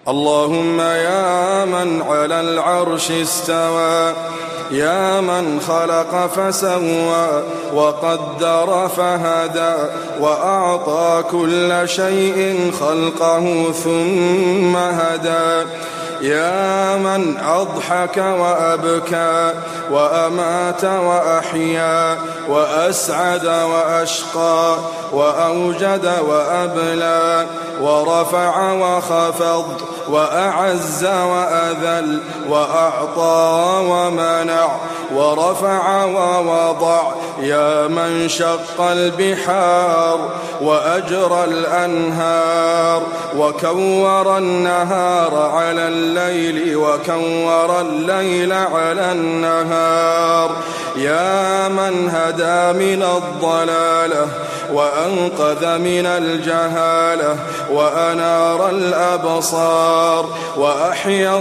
اللهم يا من على العرش استوى، يا من خلق فسوى وقدر فهدى، وأعطى كل شيء خلقه ثم هدى، يا من أضحك وأبكى وأمات وأحيا وأسعد وأشقى وأوجد وأبلى ورفع وخفض وأعز وأذل وأعطى ومنع ورفع ووضع، يا من شق البحار وأجرى الأنهار وكور النهار على الليل وكور الليل على النهار، يا من هدى من الضلالة وأنقذ من الجهالة وأنار الأبصار وأحيا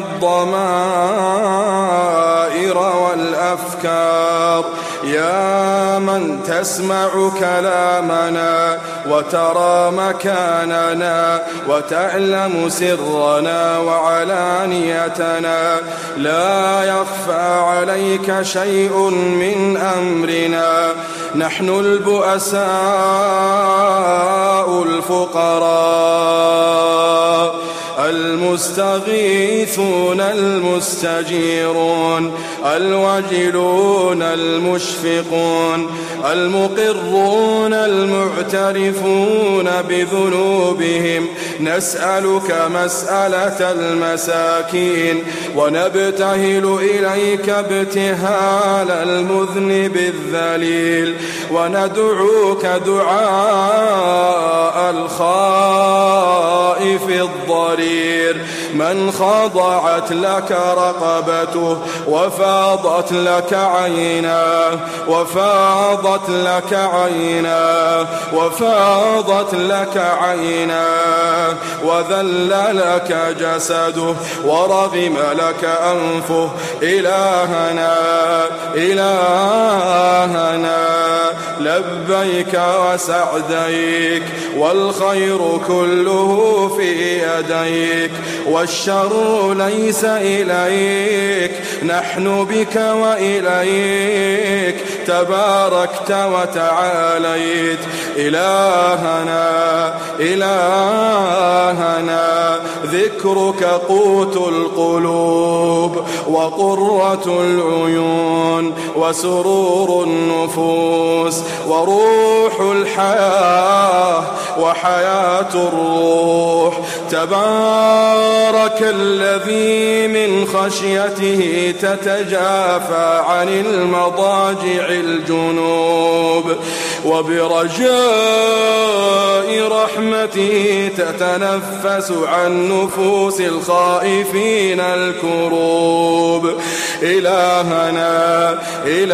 الضمائر والأفكار، يا من تسمع كلامنا وترى مكاننا وتعلم سرنا وعلانيتنا، لا يخفى عليك شيء من أمرنا، نحن البؤساء الفقراء المستغيثون المستجيرون الوجلون المشفقون المقرون المعترفون بذنوبهم، نسألك مسألة المساكين ونبتهل إليك ابتهال المذنب الذليل، وندعوك دعاء الخائف الضرير من خضعت لك رقبته وفاضت لك عيناه وفاضت لك عيناه وفاضت لك عيناه وذل لك جسده ورغم لك أنفه، إلهنا إلهنا لبيك وسعديك، والخير كله في يديك والشر ليس إليك، نحن بك وإليك تباركت وتعاليت، إلهنا إلهنا ذكرك قوت القلوب وقرة العيون وسرور النفوس وروح الحياة وحياة الروح، تبارك الذي من خشيته تتجافى عن المضاجع الجنوب، وبرجاء رحمته تتنفس عن نفوس الخائفين الكروب، إلهنا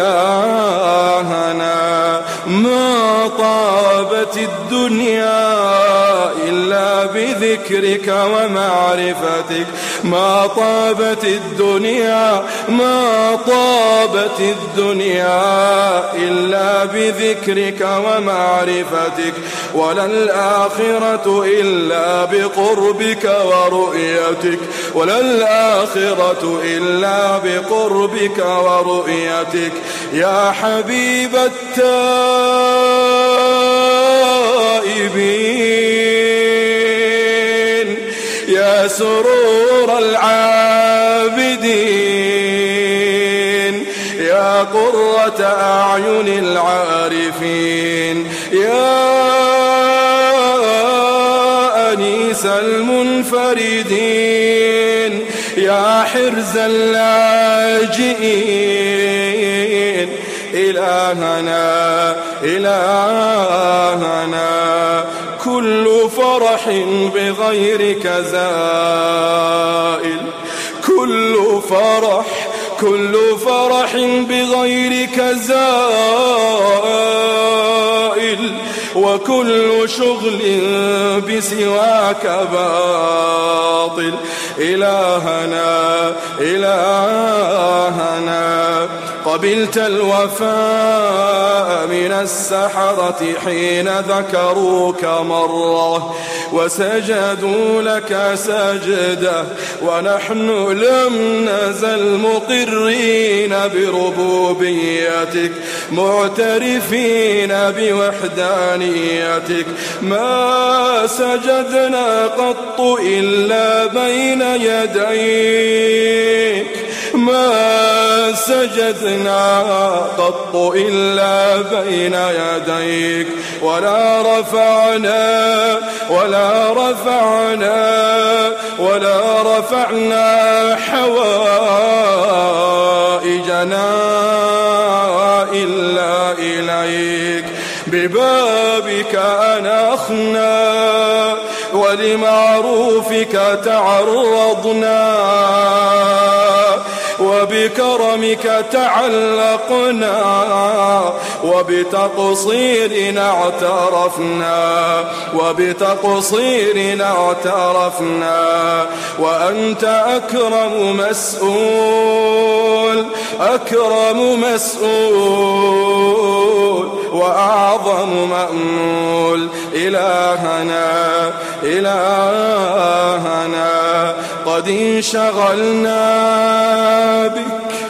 إلهنا ما طابت الدنيا إلا بذكرك ومعرفتك، ما طابت الدنيا ما طابت الدنيا إلا بذكرك ومعرفتك، ولا الآخرة إلا بقربك ورؤيتك، ولا الآخرة إلا بقربك ورؤيتك، يا حبيب التائبين، يا سرور العابدين، يا قرة أعين العارفين، يا أنيس المنفردين، يا حرز اللاجئين، إلهنا إلهنا كل فرح بغيرك زائل، كل فرح بغيرك زائل، وكل شغل بسواك باطل، إلهنا إلهنا قبلت الوفاء من السحرة حين ذكروك مرة وسجدوا لك سجدة ونحن لم نزل مقرين بربوبيتك معترفين بوحدانيتك ما سجدنا قط إلا بين يديك ما سجدنا قط إلا بين يديك ولا رفعنا حوائجنا إلا إليك ببابك أنخنا ولمعروفك تعرضنا وبكرمك تعلقنا وبتقصيرنا اعترفنا وأنت أكرم مسؤول وأعظم مأمول إلهنا قد انشغلنا بك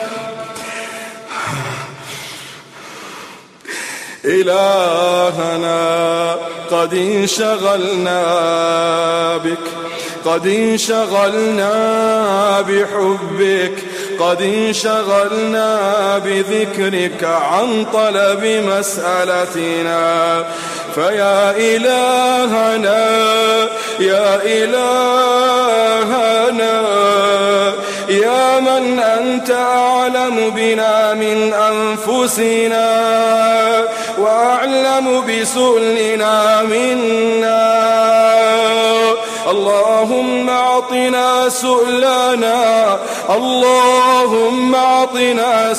إلهنا قد انشغلنا بحبك قد انشغلنا بذكرك عن طلب مسألتنا فيا إلهنا يا من أنت أعلم بنا من أنفسنا وأعلم بسؤلنا منا اللهم أعطنا سؤلنا اللهم أعطنا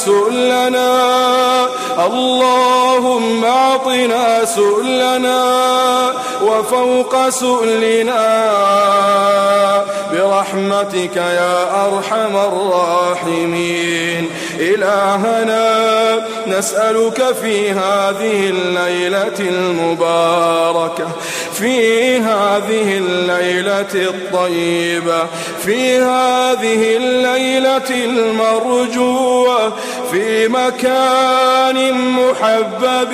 سؤلنا وفوق سؤلنا برحمتك يا أرحم الراحمين إلهنا نسألك في هذه الليلة المباركة في هذه الليلة الطيبة في هذه الليلة المرجوة في مكان محبب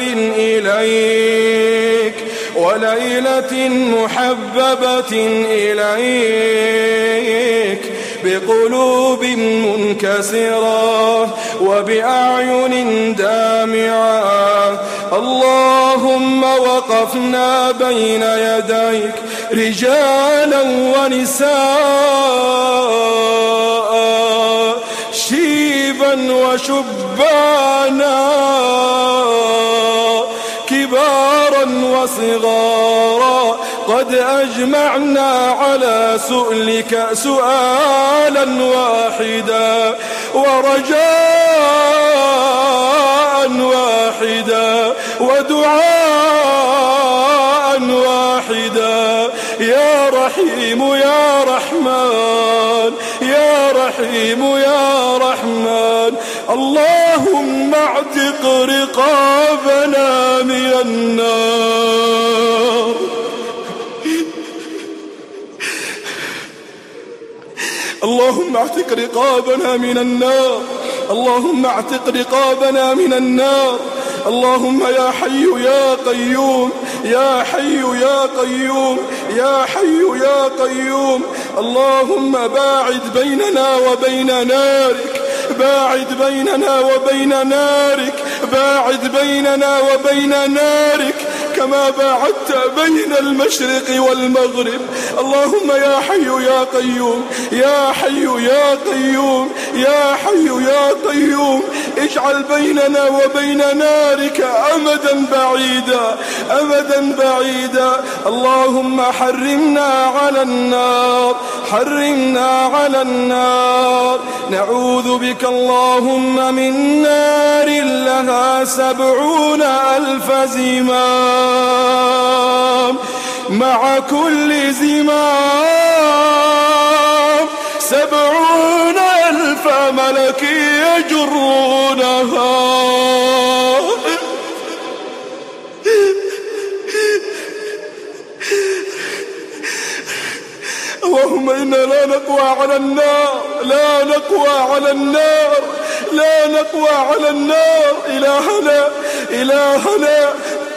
إليك وليلة محببة إليك بقلوب منكسرة وبأعين دامعة اللهم وقفنا بين يديك رجالا ونساء شيبا وشبانا كبارا وصغارا قد أجمعنا على سؤلك سؤالا واحدا ورجاء واحدا ودعاء واحدا يا رحيم يا رحمن يا رحيم يا رحمن اللهم اعتق رقابنا من النار اللهم اعتق رقابنا من النار اللهم اعتق رقابنا من النار اللهم يا حي يا قيوم يا حي يا قيوم يا حي يا قيوم اللهم باعد بيننا وبين نارك باعد بيننا وبين نارك باعد بيننا وبين نارك كما باعدت بين المشرق والمغرب اللهم يا حي يا قيوم يا حي يا قيوم يا حي يا قيوم اجعل بيننا وبين نارك أمدا بعيدا أمدا بعيدا اللهم حرمنا على النار حرمنا على النار نعوذ بك اللهم من نار لها 70,000 زمام مع كل زمام 70,000 فملكي يجرونها. اللهم إنا لا نقوى على النار، لا نقوى على النار، لا نقوى على النار. إلهنا إلهنا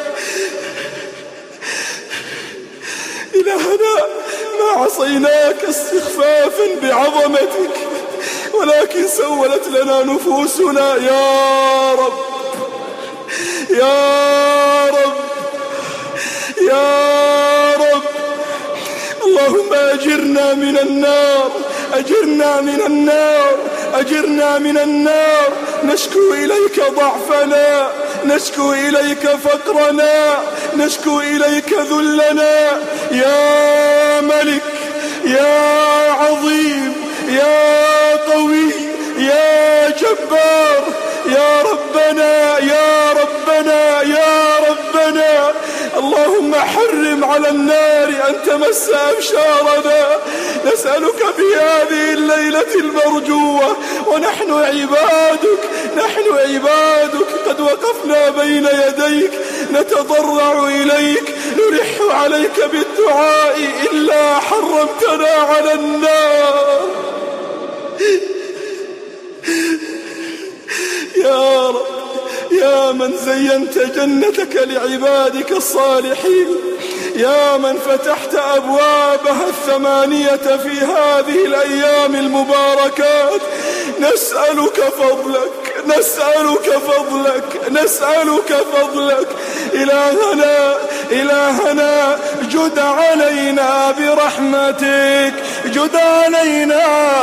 إلهنا، ما عصيناك استخفافا بعظمتك، ولكن سولت لنا نفوسنا. يا رب يا رب يا رب، اللهم أجرنا من النار، أجرنا من النار، أجرنا من النار. نشكو إليك ضعفنا، نشكو إليك فقرنا، نشكو إليك ذلنا. يا ملك يا عظيم يا قوي يا جبار، يا ربنا يا ربنا يا ربنا، اللهم حرم على النار أن تمس أبشارنا. نسألك بهذه الليلة المرجوة ونحن عبادك، نحن عبادك قد وقفنا بين يديك نتضرع إليك، نلح عليك بالدعاء إلا حرمتنا على النار. يا رب، يا من زينت جنتك لعبادك الصالحين، يا من فتحت أبوابها 8 في هذه الأيام المباركات، نسألك فضلك، نسألك فضلك، نسألك فضلك. إلهنا إلهنا، جد علينا برحمتك، جد علينا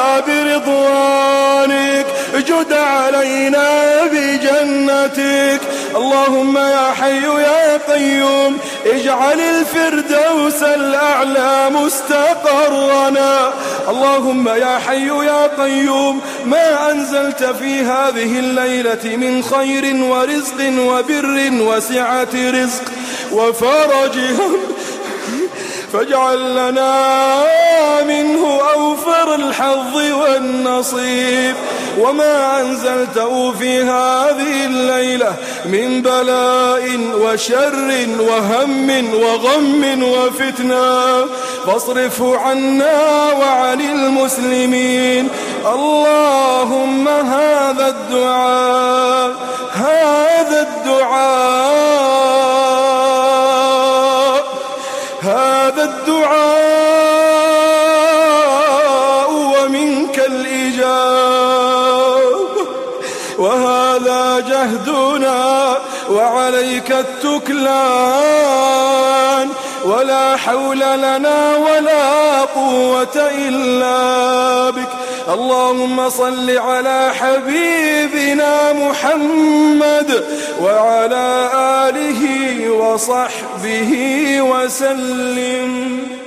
برضوانك، جد علينا بجنتك. اللهم يا حي يا قيوم، اجعل الفردوس الأعلى مستقرنا. اللهم يا حي يا قيوم، ما أنزلت في هذه الليلة من خير ورزق وبر وسعة رزق وفرج هم، فاجعل لنا منه أوفر الحظ والنصيب. وما أنزلته في هذه الليلة من بلاء وشر وهم وغم وفتنة فاصرفه عنا وعن المسلمين. اللهم هذا الدعاء، هذا الدعاء، هذا الدعاء ومنك الإجابة، وهذا جهدنا وعليك التكلان، ولا حول لنا ولا قوة إلا بك. اللهم صل على حبيبنا محمد وعلى آله وصحبه وسلم.